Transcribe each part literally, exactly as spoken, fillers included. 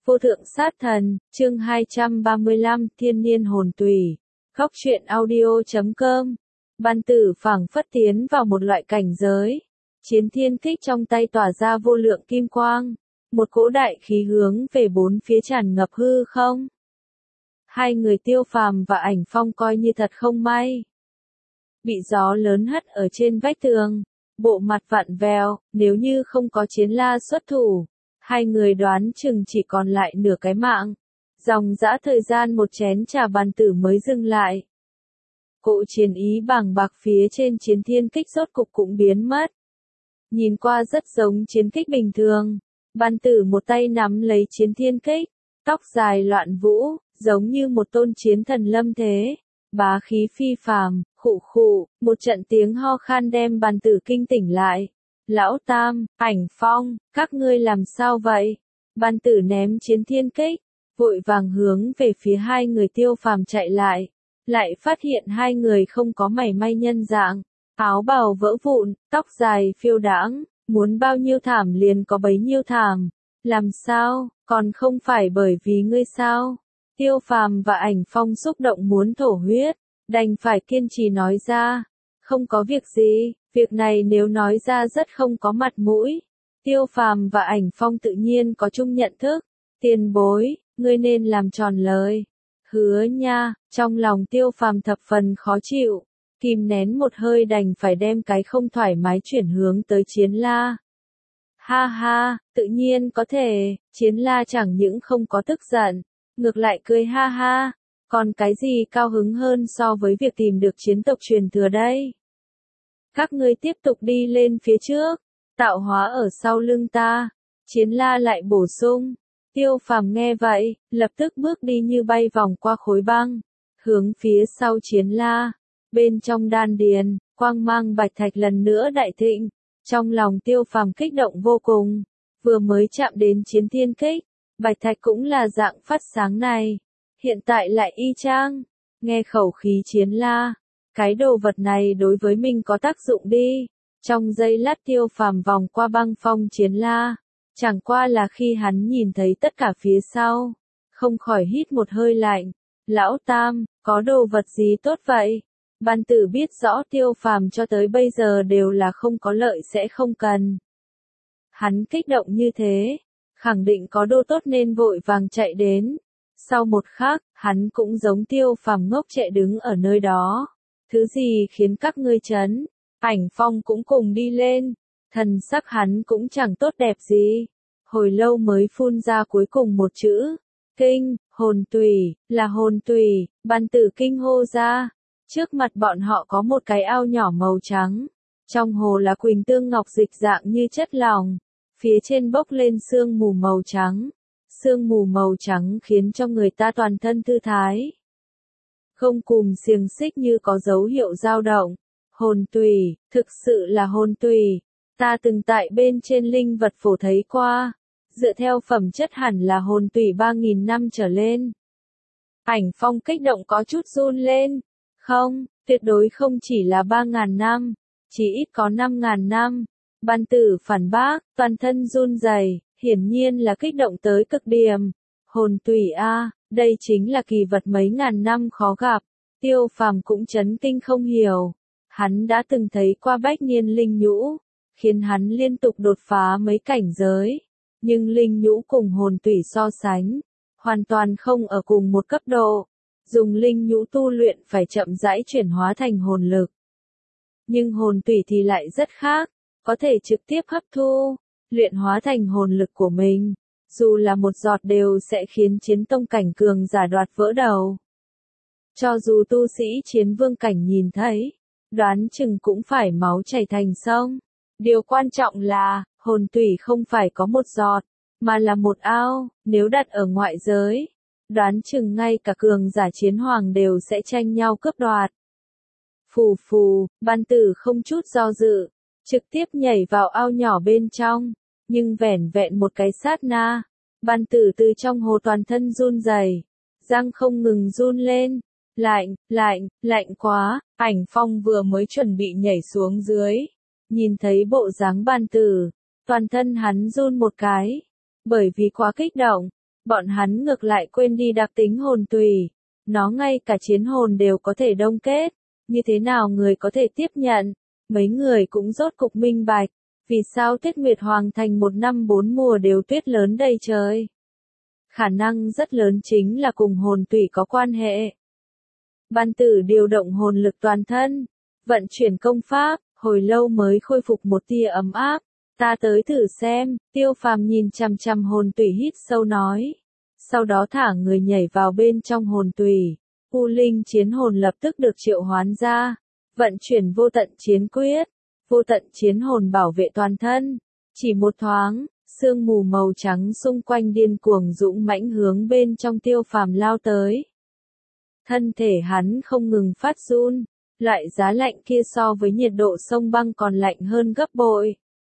Vô thượng sát thần, chương hai trăm ba mươi lăm, thiên niên hồn tùy. Góc truyện audio chấm com. Ban tử phảng phất tiến vào một loại cảnh giới. Chiến thiên kích trong tay tỏa ra vô lượng kim quang. Một cỗ đại khí hướng về bốn phía tràn ngập hư không. Hai người Tiêu Phàm và Ảnh Phong coi như thật không may. Bị gió lớn hất ở trên vách tường. Bộ mặt vặn vẹo, nếu như không có Chiến La xuất thủ. Hai người đoán chừng chỉ còn lại nửa cái mạng. Dòng dã thời gian một chén trà bàn tử mới dừng lại. Cỗ chiến ý bàng bạc phía trên chiến thiên kích rốt cục cũng biến mất. Nhìn qua rất giống chiến kích bình thường. Bàn tử một tay nắm lấy chiến thiên kích. Tóc dài loạn vũ, giống như một tôn chiến thần lâm thế. Bá khí phi phàm, khụ khụ, một trận tiếng ho khan đem bàn tử kinh tỉnh lại. Lão Tam, Ảnh Phong, các ngươi làm sao vậy? Ban tử ném chiến thiên kích, vội vàng hướng về phía hai người Tiêu Phàm chạy lại. Lại phát hiện hai người không có mảy may nhân dạng. Áo bào vỡ vụn, tóc dài phiêu đãng, muốn bao nhiêu thảm liền có bấy nhiêu thảm. Làm sao, còn không phải bởi vì ngươi sao? Tiêu Phàm và Ảnh Phong xúc động muốn thổ huyết, đành phải kiên trì nói ra. Không có việc gì. Việc này nếu nói ra rất không có mặt mũi. Tiêu Phàm và Ảnh Phong tự nhiên có chung nhận thức. Tiền bối, ngươi nên làm tròn lời. Hứa nha, trong lòng Tiêu Phàm thập phần khó chịu. Kìm nén một hơi đành phải đem cái không thoải mái chuyển hướng tới Chiến La. Ha ha, tự nhiên có thể, Chiến La chẳng những không có tức giận, ngược lại cười ha ha. Còn cái gì cao hứng hơn so với việc tìm được chiến tộc truyền thừa đây? Các ngươi tiếp tục đi lên phía trước, tạo hóa ở sau lưng ta. Chiến La lại bổ sung. Tiêu Phàm nghe vậy, lập tức bước đi như bay vòng qua khối băng, hướng phía sau Chiến La. Bên trong đan điền, quang mang bạch thạch lần nữa đại thịnh. Trong lòng Tiêu Phàm kích động vô cùng, vừa mới chạm đến chiến thiên kích, bạch thạch cũng là dạng phát sáng này. Hiện tại lại y chang, nghe khẩu khí Chiến La. Cái đồ vật này đối với mình có tác dụng đi. Trong giây lát Tiêu Phàm vòng qua băng phong Chiến La. Chẳng qua là khi hắn nhìn thấy tất cả phía sau. Không khỏi hít một hơi lạnh. Lão Tam, có đồ vật gì tốt vậy? Ban tử biết rõ Tiêu Phàm cho tới bây giờ đều là không có lợi sẽ không cần. Hắn kích động như thế. Khẳng định có đồ tốt nên vội vàng chạy đến. Sau một khắc, hắn cũng giống Tiêu Phàm ngốc trệ đứng ở nơi đó. Thứ gì khiến các ngươi chấn? Ảnh Phong cũng cùng đi lên. Thần sắc hắn cũng chẳng tốt đẹp gì. Hồi lâu mới phun ra cuối cùng một chữ. Kinh, hồn tùy, là hồn tùy. Ban tử kinh hô ra. Trước mặt bọn họ có một cái ao nhỏ màu trắng. Trong hồ là quỳnh tương ngọc dịch dạng như chất lỏng. Phía trên bốc lên sương mù màu trắng. Sương mù màu trắng khiến cho người ta toàn thân thư thái. Không cùm xiềng xích như có dấu hiệu dao động. Hồn tùy, thực sự là hồn tùy. Ta từng tại bên trên linh vật phổ thấy qua. Dựa theo phẩm chất hẳn là hồn tùy ba nghìn năm trở lên. Ảnh Phong kích động có chút run lên. Không, tuyệt đối không chỉ là ba ngàn năm. Chỉ ít có năm ngàn năm. Ban tử phản bác, toàn thân run rẩy, hiển nhiên là kích động tới cực điểm. Hồn tùy a, đây chính là kỳ vật mấy ngàn năm khó gặp. Tiêu Phàm cũng chấn kinh không hiểu. Hắn đã từng thấy qua bách niên linh nhũ, khiến hắn liên tục đột phá mấy cảnh giới. Nhưng linh nhũ cùng hồn tùy so sánh, hoàn toàn không ở cùng một cấp độ. Dùng linh nhũ tu luyện phải chậm rãi chuyển hóa thành hồn lực. Nhưng hồn tùy thì lại rất khác, có thể trực tiếp hấp thu, luyện hóa thành hồn lực của mình. Dù là một giọt đều sẽ khiến chiến tông cảnh cường giả đoạt vỡ đầu. Cho dù tu sĩ chiến vương cảnh nhìn thấy, đoán chừng cũng phải máu chảy thành sông. Điều quan trọng là, hồn tùy không phải có một giọt, mà là một ao. Nếu đặt ở ngoại giới, đoán chừng ngay cả cường giả chiến hoàng đều sẽ tranh nhau cướp đoạt. Phù phù, ban tử không chút do dự, trực tiếp nhảy vào ao nhỏ bên trong. Nhưng vẻn vẹn một cái sát na, ban tử từ trong hồ toàn thân run rẩy, răng không ngừng run lên. Lạnh, lạnh, lạnh quá. Ảnh Phong vừa mới chuẩn bị nhảy xuống dưới, nhìn thấy bộ dáng ban tử, toàn thân hắn run một cái, bởi vì quá kích động. bọn hắn ngược lại quên đi đặc tính hồn tùy. Nó ngay cả chiến hồn đều có thể đông kết. Như thế nào người có thể tiếp nhận? Mấy người cũng rốt cục minh bạch. Vì sao Tuyết Nguyệt Hoàng Thành một năm bốn mùa đều tuyết lớn đầy trời? Khả năng rất lớn chính là cùng hồn tùy có quan hệ. Ban Tử điều động hồn lực toàn thân, vận chuyển công pháp, hồi lâu mới khôi phục một tia ấm áp. Ta tới thử xem, Tiêu Phàm nhìn chằm chằm hồn tùy hít sâu nói. Sau đó thả người nhảy vào bên trong hồn tùy. U linh chiến hồn lập tức được triệu hoán ra. Vận chuyển vô tận chiến quyết. Vô tận chiến hồn bảo vệ toàn thân. Chỉ một thoáng, sương mù màu trắng xung quanh điên cuồng dũng mãnh hướng bên trong Tiêu Phàm lao tới. Thân thể hắn không ngừng phát run. Loại giá lạnh kia so với nhiệt độ sông băng còn lạnh hơn gấp bội.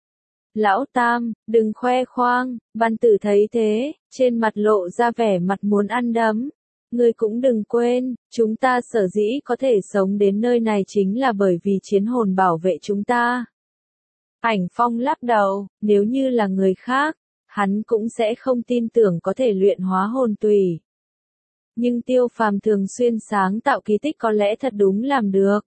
Lão Tam, đừng khoe khoang, Ban Tử thấy thế, trên mặt lộ ra vẻ mặt muốn ăn đấm. Ngươi cũng đừng quên, chúng ta sở dĩ có thể sống đến nơi này chính là bởi vì chiến hồn bảo vệ chúng ta. Ảnh Phong lắc đầu, nếu như là người khác, hắn cũng sẽ không tin tưởng có thể luyện hóa hồn tùy. Nhưng Tiêu Phàm thường xuyên sáng tạo kỳ tích có lẽ thật đúng làm được.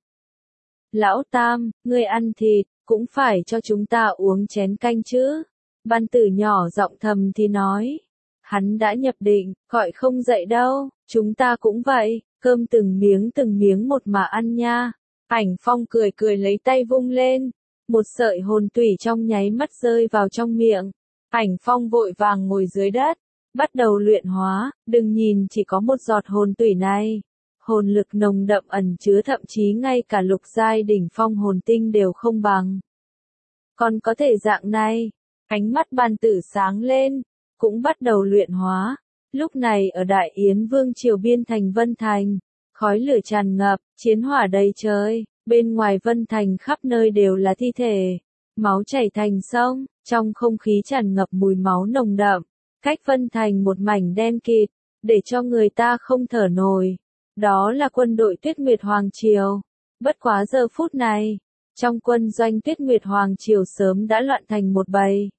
Lão Tam, ngươi ăn thịt, cũng phải cho chúng ta uống chén canh chứ. Ban Tử nhỏ giọng thầm thì nói. Hắn đã nhập định, gọi không dậy đâu, chúng ta cũng vậy, cơm từng miếng từng miếng một mà ăn nha. Ảnh Phong cười cười lấy tay vung lên, một sợi hồn tủy trong nháy mắt rơi vào trong miệng. Ảnh Phong vội vàng ngồi dưới đất, bắt đầu luyện hóa, đừng nhìn chỉ có một giọt hồn tủy này. Hồn lực nồng đậm ẩn chứa thậm chí ngay cả lục giai đỉnh phong hồn tinh đều không bằng. Còn có thể dạng này, ánh mắt Ban Tử sáng lên, cũng bắt đầu luyện hóa. Lúc này ở Đại Yến Vương triều biên thành Vân Thành, khói lửa tràn ngập, chiến hỏa đầy trời, bên ngoài Vân Thành khắp nơi đều là thi thể, máu chảy thành sông, trong không khí tràn ngập mùi máu nồng đậm, cách Vân Thành một mảnh đen kịt, để cho người ta không thở nổi. Đó là quân đội Tuyết Nguyệt Hoàng Triều. Bất quá giờ phút này, trong quân doanh Tuyết Nguyệt Hoàng Triều sớm đã loạn thành một bầy.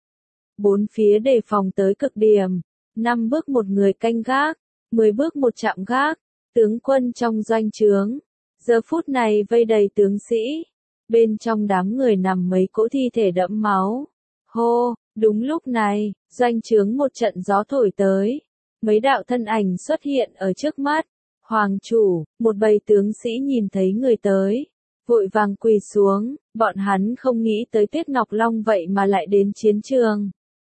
Bốn phía đề phòng tới cực điểm, năm bước một người canh gác, mười bước một chạm gác, tướng quân trong doanh trướng. Giờ phút này vây đầy tướng sĩ, bên trong đám người nằm mấy cỗ thi thể đẫm máu. Hô, đúng lúc này, doanh trướng một trận gió thổi tới, mấy đạo thân ảnh xuất hiện ở trước mắt. Hoàng chủ, một bầy tướng sĩ nhìn thấy người tới, vội vàng quỳ xuống, bọn hắn không nghĩ tới Tuyết Ngọc Long vậy mà lại đến chiến trường.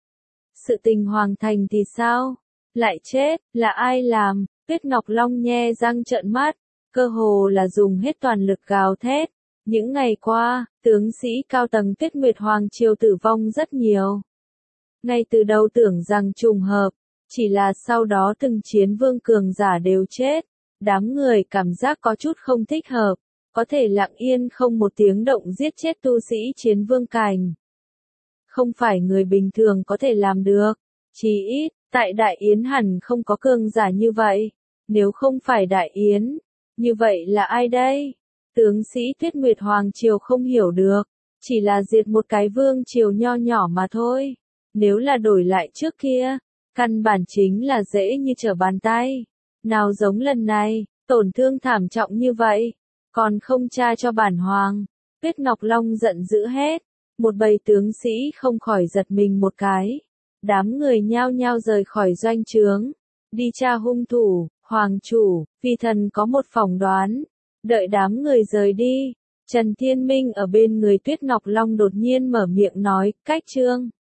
Sự tình Hoàng Thành thì sao? Lại chết, là ai làm? Tuyết Ngọc Long nhe răng trợn mắt, cơ hồ là dùng hết toàn lực gào thét. Những ngày qua, tướng sĩ cao tầng Tuyết Nguyệt Hoàng Triều tử vong rất nhiều. Ngay từ đầu tưởng rằng trùng hợp, chỉ là sau đó từng chiến vương cường giả đều chết. Đám người cảm giác có chút không thích hợp, có thể lặng yên không một tiếng động giết chết tu sĩ chiến vương cảnh. Không phải người bình thường có thể làm được, chí ít, tại Đại Yến hẳn không có cường giả như vậy. Nếu không phải Đại Yến, như vậy là ai đây? Tướng sĩ Tuyết Nguyệt Hoàng Triều không hiểu được, chỉ là diệt một cái vương triều nho nhỏ mà thôi. Nếu là đổi lại trước kia, căn bản chính là dễ như trở bàn tay. Nào giống lần này, tổn thương thảm trọng như vậy, còn không tra cho bản hoàng. Tuyết Ngọc Long giận dữ hết, một bầy tướng sĩ không khỏi giật mình một cái. Đám người nhao nhao rời khỏi doanh trướng, đi tra hung thủ. Hoàng chủ, vì thần có một phỏng đoán. Đợi đám người rời đi, Trần Thiên Minh ở bên người Tuyết Ngọc Long đột nhiên mở miệng nói, cách trương.